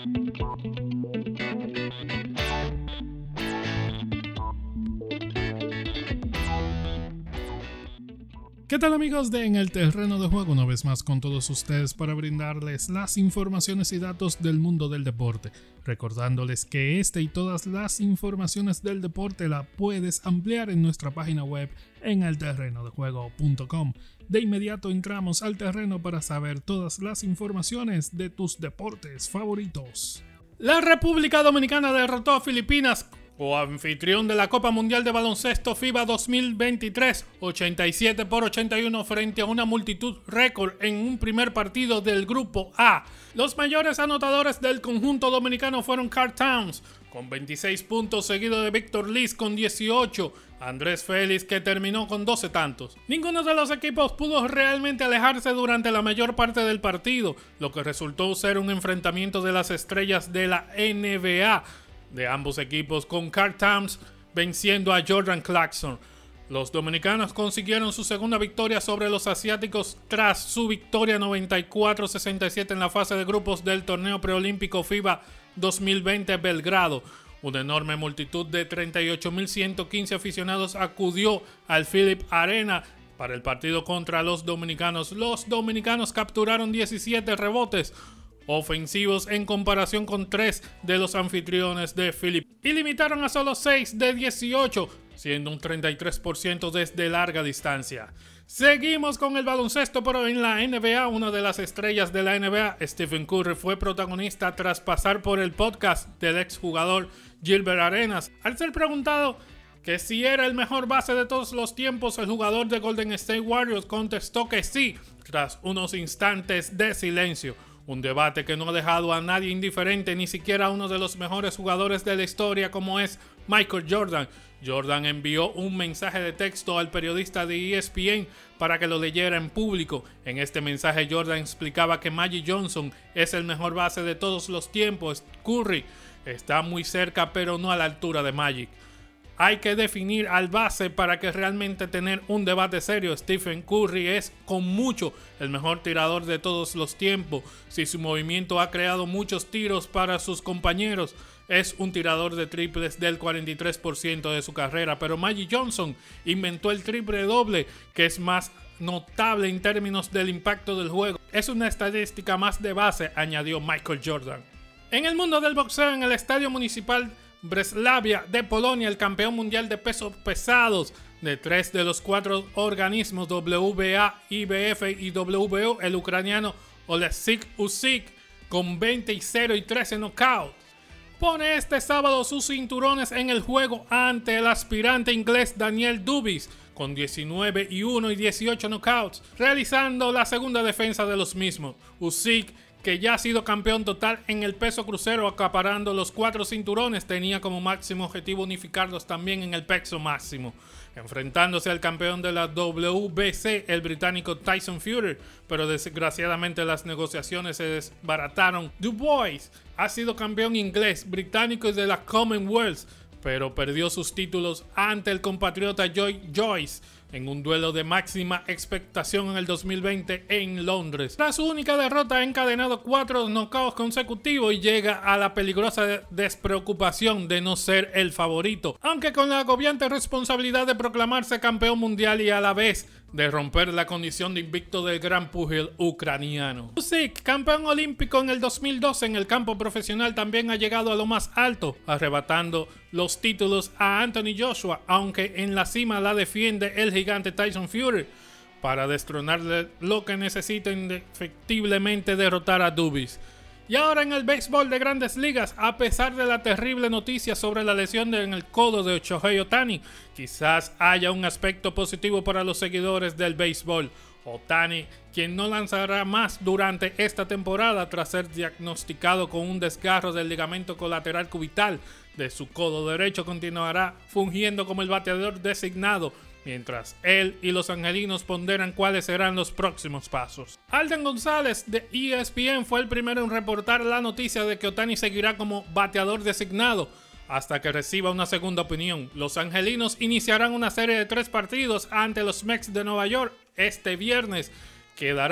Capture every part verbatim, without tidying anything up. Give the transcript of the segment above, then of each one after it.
¿Qué tal, amigos de En el Terreno de Juego? Una vez más con todos ustedes para brindarles las informaciones y datos del mundo del deporte. Recordándoles que este y todas las informaciones del deporte la puedes ampliar en nuestra página web en el terreno de juego punto com. De inmediato entramos al terreno para saber todas las informaciones de tus deportes favoritos. La República Dominicana derrotó a Filipinas, coanfitrión de la Copa Mundial de Baloncesto FIBA dos mil veintitrés, ochenta y siete por ochenta y uno frente a una multitud récord en un primer partido del Grupo A. Los mayores anotadores del conjunto dominicano fueron Karl Towns con veintiséis puntos, seguido de Víctor Liz con dieciocho, Andrés Félix, que terminó con doce tantos. Ninguno de los equipos pudo realmente alejarse durante la mayor parte del partido, lo que resultó ser un enfrentamiento de las estrellas de la N B A de ambos equipos, con Karl Towns venciendo a Jordan Clarkson. Los dominicanos consiguieron su segunda victoria sobre los asiáticos tras su victoria noventa y cuatro a sesenta y siete en la fase de grupos del torneo preolímpico FIBA dos mil veinte Belgrado. Una enorme multitud de treinta y ocho mil ciento quince aficionados acudió al Phillips Arena para el partido contra los dominicanos. Los dominicanos capturaron diecisiete rebotes ofensivos en comparación con tres de los anfitriones de Phillips y limitaron a solo seis de dieciocho, siendo un treinta y tres por ciento desde larga distancia. Seguimos con el baloncesto, pero en la N B A, una de las estrellas de la N B A, Stephen Curry, fue protagonista tras pasar por el podcast del exjugador Gilbert Arenas. Al ser preguntado que si era el mejor base de todos los tiempos, el jugador de Golden State Warriors contestó que sí, tras unos instantes de silencio. Un debate que no ha dejado a nadie indiferente, ni siquiera a uno de los mejores jugadores de la historia como es Michael Jordan. Jordan envió un mensaje de texto al periodista de E S P N para que lo leyera en público. En este mensaje Jordan explicaba que Magic Johnson es el mejor base de todos los tiempos. Curry está muy cerca, pero no a la altura de Magic. Hay que definir al base para que realmente tener un debate serio. Stephen Curry es con mucho el mejor tirador de todos los tiempos. Si su movimiento ha creado muchos tiros para sus compañeros, es un tirador de triples del cuarenta y tres por ciento de su carrera. Pero Magic Johnson inventó el triple doble, que es más notable en términos del impacto del juego. Es una estadística más de base, añadió Michael Jordan. En el mundo del boxeo, en el Estadio Municipal Breslavia de Polonia, el campeón mundial de pesos pesados de tres de los cuatro organismos W B A, I B F y W O, el ucraniano Oleksiy Usyk, con veinte y cero y trece knockouts, pone este sábado sus cinturones en el juego ante el aspirante inglés Daniel Dubis, con diecinueve y uno y dieciocho knockouts, realizando la segunda defensa de los mismos. Usyk, que ya ha sido campeón total en el peso crucero acaparando los cuatro cinturones, tenía como máximo objetivo unificarlos también en el peso máximo, enfrentándose al campeón de la W B C, el británico Tyson Fury, pero desgraciadamente las negociaciones se desbarataron. Dubois ha sido campeón inglés, británico y de la Commonwealth, pero perdió sus títulos ante el compatriota Joy Joyce en un duelo de máxima expectación en el dos mil veinte en Londres. Tras su única derrota, ha encadenado cuatro knockouts consecutivos y llega a la peligrosa despreocupación de no ser el favorito, aunque con la agobiante responsabilidad de proclamarse campeón mundial y a la vez de romper la condición de invicto del gran púgil ucraniano. Usyk, campeón olímpico en el dos mil doce en el campo profesional, también ha llegado a lo más alto, arrebatando los títulos a Anthony Joshua, aunque en la cima la defiende el gigante Tyson Fury para destronarle, lo que necesita indefectiblemente derrotar a Dubis. Y ahora en el béisbol de Grandes Ligas, a pesar de la terrible noticia sobre la lesión en el codo de Shohei Ohtani, quizás haya un aspecto positivo para los seguidores del béisbol. Ohtani, quien no lanzará más durante esta temporada tras ser diagnosticado con un desgarro del ligamento colateral cubital de su codo derecho, continuará fungiendo como el bateador designado, mientras él y los angelinos ponderan cuáles serán los próximos pasos. Alden González de E S P N fue el primero en reportar la noticia de que Ohtani seguirá como bateador designado hasta que reciba una segunda opinión. Los angelinos iniciarán una serie de tres partidos ante los Mets de Nueva York este viernes, que dará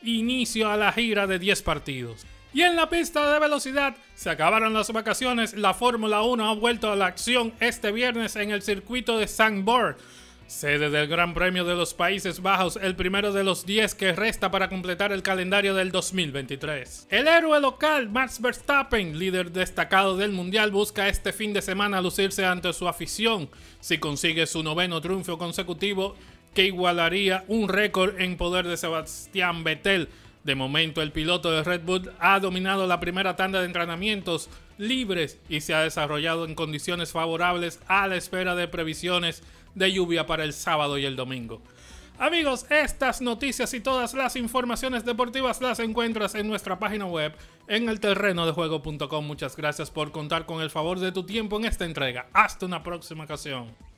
inicio a la gira de diez partidos. Y en la pista de velocidad, se acabaron las vacaciones, la Fórmula uno ha vuelto a la acción este viernes en el circuito de Zandvoort, sede del Gran Premio de los Países Bajos, el primero de los diez que resta para completar el calendario del dos mil veintitrés. El héroe local, Max Verstappen, líder destacado del Mundial, busca este fin de semana lucirse ante su afición, si consigue su noveno triunfo consecutivo, que igualaría un récord en poder de Sebastián Vettel. De momento, el piloto de Red Bull ha dominado la primera tanda de entrenamientos libres y se ha desarrollado en condiciones favorables a la espera de previsiones de lluvia para el sábado y el domingo. Amigos, estas noticias y todas las informaciones deportivas las encuentras en nuestra página web en el terreno de juego punto com. Muchas gracias por contar con el favor de tu tiempo en esta entrega. Hasta una próxima ocasión.